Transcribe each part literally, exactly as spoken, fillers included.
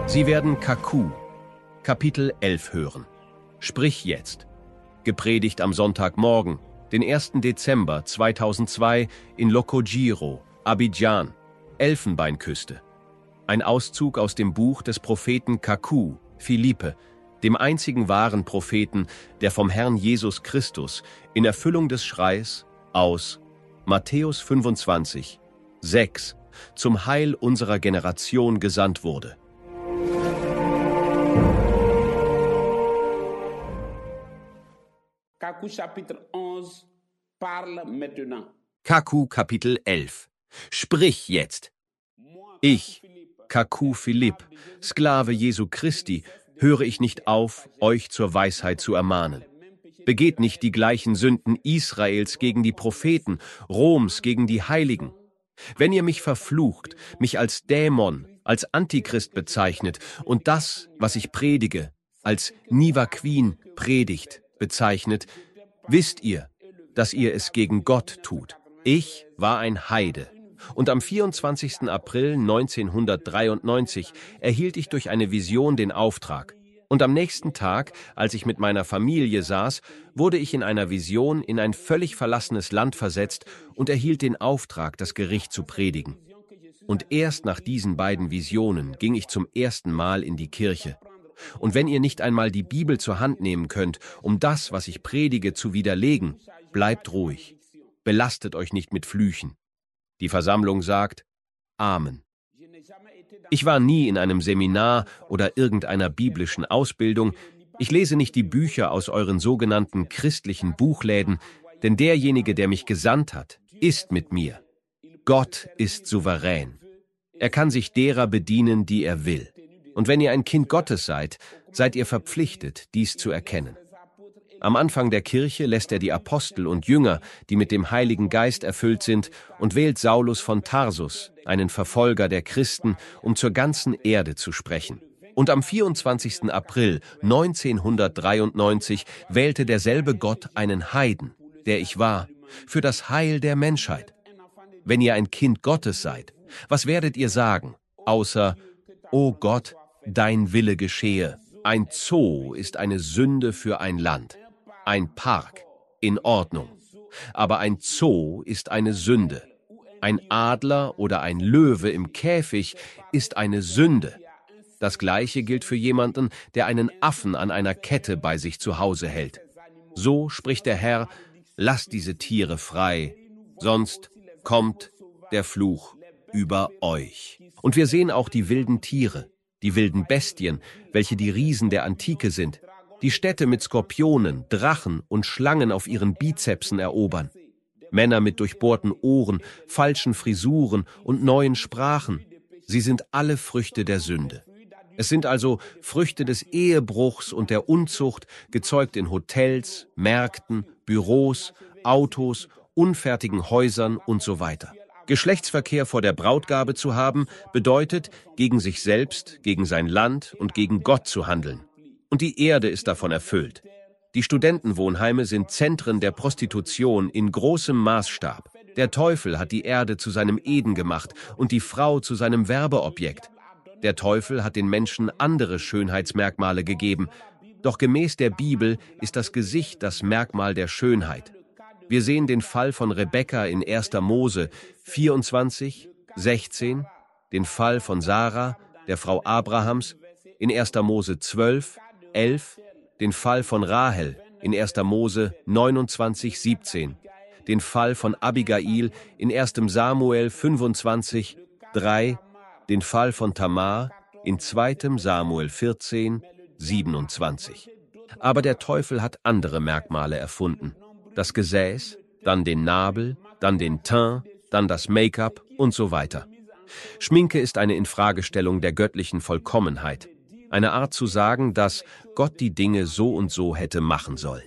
Sie werden Kaku, Kapitel elf hören. Sprich jetzt. Gepredigt am Sonntagmorgen, den ersten Dezember zweitausendzwei in Lokojiro, Abidjan, Elfenbeinküste. Ein Auszug aus dem Buch des Propheten Kaku, Philippe, dem einzigen wahren Propheten, der vom Herrn Jesus Christus in Erfüllung des Schreis aus Matthäus fünfundzwanzig, sechs zum Heil unserer Generation gesandt wurde. Kaku chapitre onze parle maintenant. Kaku Kapitel elf. Sprich jetzt. Ich, Kaku Philipp, Sklave Jesu Christi, höre ich nicht auf, euch zur Weisheit zu ermahnen. Begeht nicht die gleichen Sünden Israels gegen die Propheten, Roms gegen die Heiligen. Wenn ihr mich verflucht, mich als Dämon, als Antichrist bezeichnet und das, was ich predige, als Nivaquin predigt, bezeichnet, wisst ihr, dass ihr es gegen Gott tut. Ich war ein Heide. Und am vierundzwanzigsten April neunzehnhundertdreiundneunzig erhielt ich durch eine Vision den Auftrag. Und am nächsten Tag, als ich mit meiner Familie saß, wurde ich in einer Vision in ein völlig verlassenes Land versetzt und erhielt den Auftrag, das Gericht zu predigen. Und erst nach diesen beiden Visionen ging ich zum ersten Mal in die Kirche. Und wenn ihr nicht einmal die Bibel zur Hand nehmen könnt, um das, was ich predige, zu widerlegen, bleibt ruhig. Belastet euch nicht mit Flüchen. Die Versammlung sagt Amen. Ich war nie in einem Seminar oder irgendeiner biblischen Ausbildung. Ich lese nicht die Bücher aus euren sogenannten christlichen Buchläden, denn derjenige, der mich gesandt hat, ist mit mir. Gott ist souverän. Er kann sich derer bedienen, die er will. Und wenn ihr ein Kind Gottes seid, seid ihr verpflichtet, dies zu erkennen. Am Anfang der Kirche lässt er die Apostel und Jünger, die mit dem Heiligen Geist erfüllt sind, und wählt Saulus von Tarsus, einen Verfolger der Christen, um zur ganzen Erde zu sprechen. Und am vierundzwanzigsten April neunzehnhundertdreiundneunzig wählte derselbe Gott einen Heiden, der ich war, für das Heil der Menschheit. Wenn ihr ein Kind Gottes seid, was werdet ihr sagen, außer, O Gott, dein Wille geschehe? Ein Zoo ist eine Sünde für ein Land. Ein Park, in Ordnung. Aber ein Zoo ist eine Sünde. Ein Adler oder ein Löwe im Käfig ist eine Sünde. Das Gleiche gilt für jemanden, der einen Affen an einer Kette bei sich zu Hause hält. So spricht der Herr, lasst diese Tiere frei, sonst kommt der Fluch über euch. Und wir sehen auch die wilden Tiere, die wilden Bestien, welche die Riesen der Antike sind, die Städte mit Skorpionen, Drachen und Schlangen auf ihren Bizepsen erobern. Männer mit durchbohrten Ohren, falschen Frisuren und neuen Sprachen. Sie sind alle Früchte der Sünde. Es sind also Früchte des Ehebruchs und der Unzucht, gezeugt in Hotels, Märkten, Büros, Autos, unfertigen Häusern und so weiter. Geschlechtsverkehr vor der Brautgabe zu haben, bedeutet, gegen sich selbst, gegen sein Land und gegen Gott zu handeln. Und die Erde ist davon erfüllt. Die Studentenwohnheime sind Zentren der Prostitution in großem Maßstab. Der Teufel hat die Erde zu seinem Eden gemacht und die Frau zu seinem Werbeobjekt. Der Teufel hat den Menschen andere Schönheitsmerkmale gegeben. Doch gemäß der Bibel ist das Gesicht das Merkmal der Schönheit. Wir sehen den Fall von Rebekka in erster Mose vierundzwanzig, sechzehn, den Fall von Sarah, der Frau Abrahams, in erster Mose zwölf, elf, den Fall von Rahel in erster Mose neunundzwanzig, siebzehn, den Fall von Abigail in erster Samuel fünfundzwanzig, drei, den Fall von Tamar in zweiter Samuel vierzehn, siebenundzwanzig. Aber der Teufel hat andere Merkmale erfunden. Das Gesäß, dann den Nabel, dann den Teint, dann das Make-up und so weiter. Schminke ist eine Infragestellung der göttlichen Vollkommenheit. Eine Art zu sagen, dass Gott die Dinge so und so hätte machen sollen.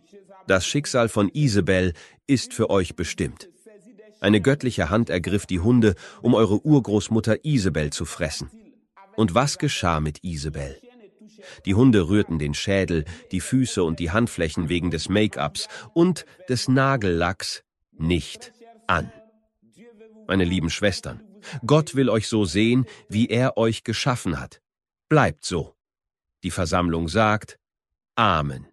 Das Schicksal von Isabel ist für euch bestimmt. Eine göttliche Hand ergriff die Hunde, um eure Urgroßmutter Isabel zu fressen. Und was geschah mit Isabel? Die Hunde rührten den Schädel, die Füße und die Handflächen wegen des Make-ups und des Nagellacks nicht an. Meine lieben Schwestern, Gott will euch so sehen, wie er euch geschaffen hat. Bleibt so. Die Versammlung sagt Amen.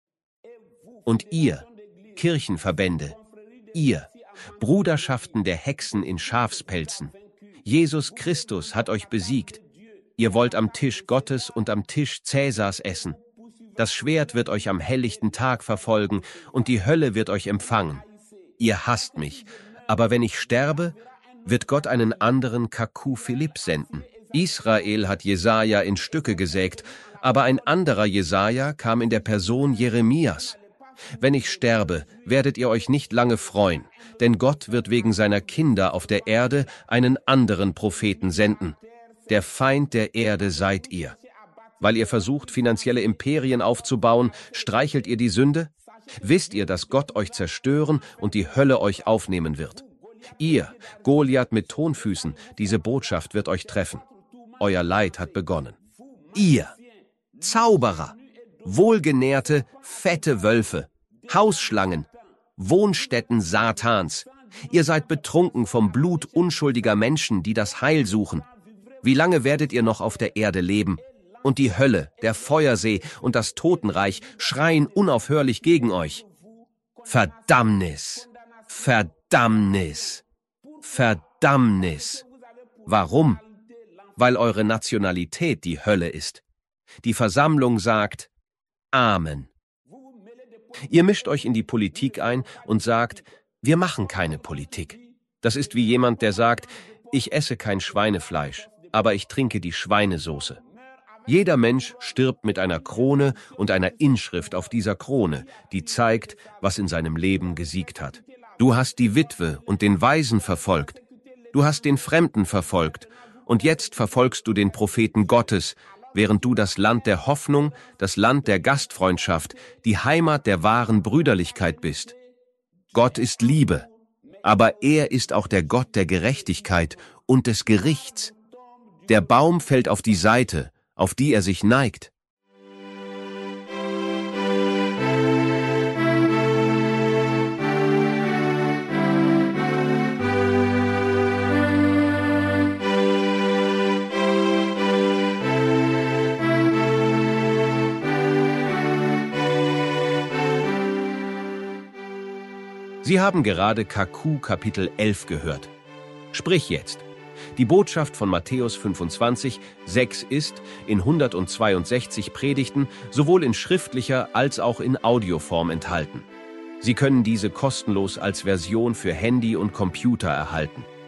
Und ihr, Kirchenverbände, ihr, Bruderschaften der Hexen in Schafspelzen, Jesus Christus hat euch besiegt. Ihr wollt am Tisch Gottes und am Tisch Cäsars essen. Das Schwert wird euch am helllichten Tag verfolgen und die Hölle wird euch empfangen. Ihr hasst mich, aber wenn ich sterbe, wird Gott einen anderen Kaku Philipp senden. Israel hat Jesaja in Stücke gesägt, aber ein anderer Jesaja kam in der Person Jeremias. Wenn ich sterbe, werdet ihr euch nicht lange freuen, denn Gott wird wegen seiner Kinder auf der Erde einen anderen Propheten senden. Der Feind der Erde seid ihr. Weil ihr versucht, finanzielle Imperien aufzubauen, streichelt ihr die Sünde? Wisst ihr, dass Gott euch zerstören und die Hölle euch aufnehmen wird? Ihr, Goliath mit Tonfüßen, diese Botschaft wird euch treffen. Euer Leid hat begonnen. Ihr, Zauberer, wohlgenährte, fette Wölfe, Hausschlangen, Wohnstätten Satans. Ihr seid betrunken vom Blut unschuldiger Menschen, die das Heil suchen. Wie lange werdet ihr noch auf der Erde leben? Und die Hölle, der Feuersee und das Totenreich schreien unaufhörlich gegen euch. Verdammnis! Verdammnis! Verdammnis! Warum? Weil eure Nationalität die Hölle ist. Die Versammlung sagt Amen. Ihr mischt euch in die Politik ein und sagt, wir machen keine Politik. Das ist wie jemand, der sagt, ich esse kein Schweinefleisch, aber ich trinke die Schweinesoße. Jeder Mensch stirbt mit einer Krone und einer Inschrift auf dieser Krone, die zeigt, was in seinem Leben gesiegt hat. Du hast die Witwe und den Waisen verfolgt. Du hast den Fremden verfolgt. Und jetzt verfolgst du den Propheten Gottes, während du das Land der Hoffnung, das Land der Gastfreundschaft, die Heimat der wahren Brüderlichkeit bist. Gott ist Liebe, aber er ist auch der Gott der Gerechtigkeit und des Gerichts. Der Baum fällt auf die Seite, auf die er sich neigt. Sie haben gerade Kaku Kapitel elf gehört. Sprich jetzt. Die Botschaft von Matthäus fünfundzwanzig, sechs ist in hundertzweiundsechzig Predigten sowohl in schriftlicher als auch in Audioform enthalten. Sie können diese kostenlos als Version für Handy und Computer erhalten.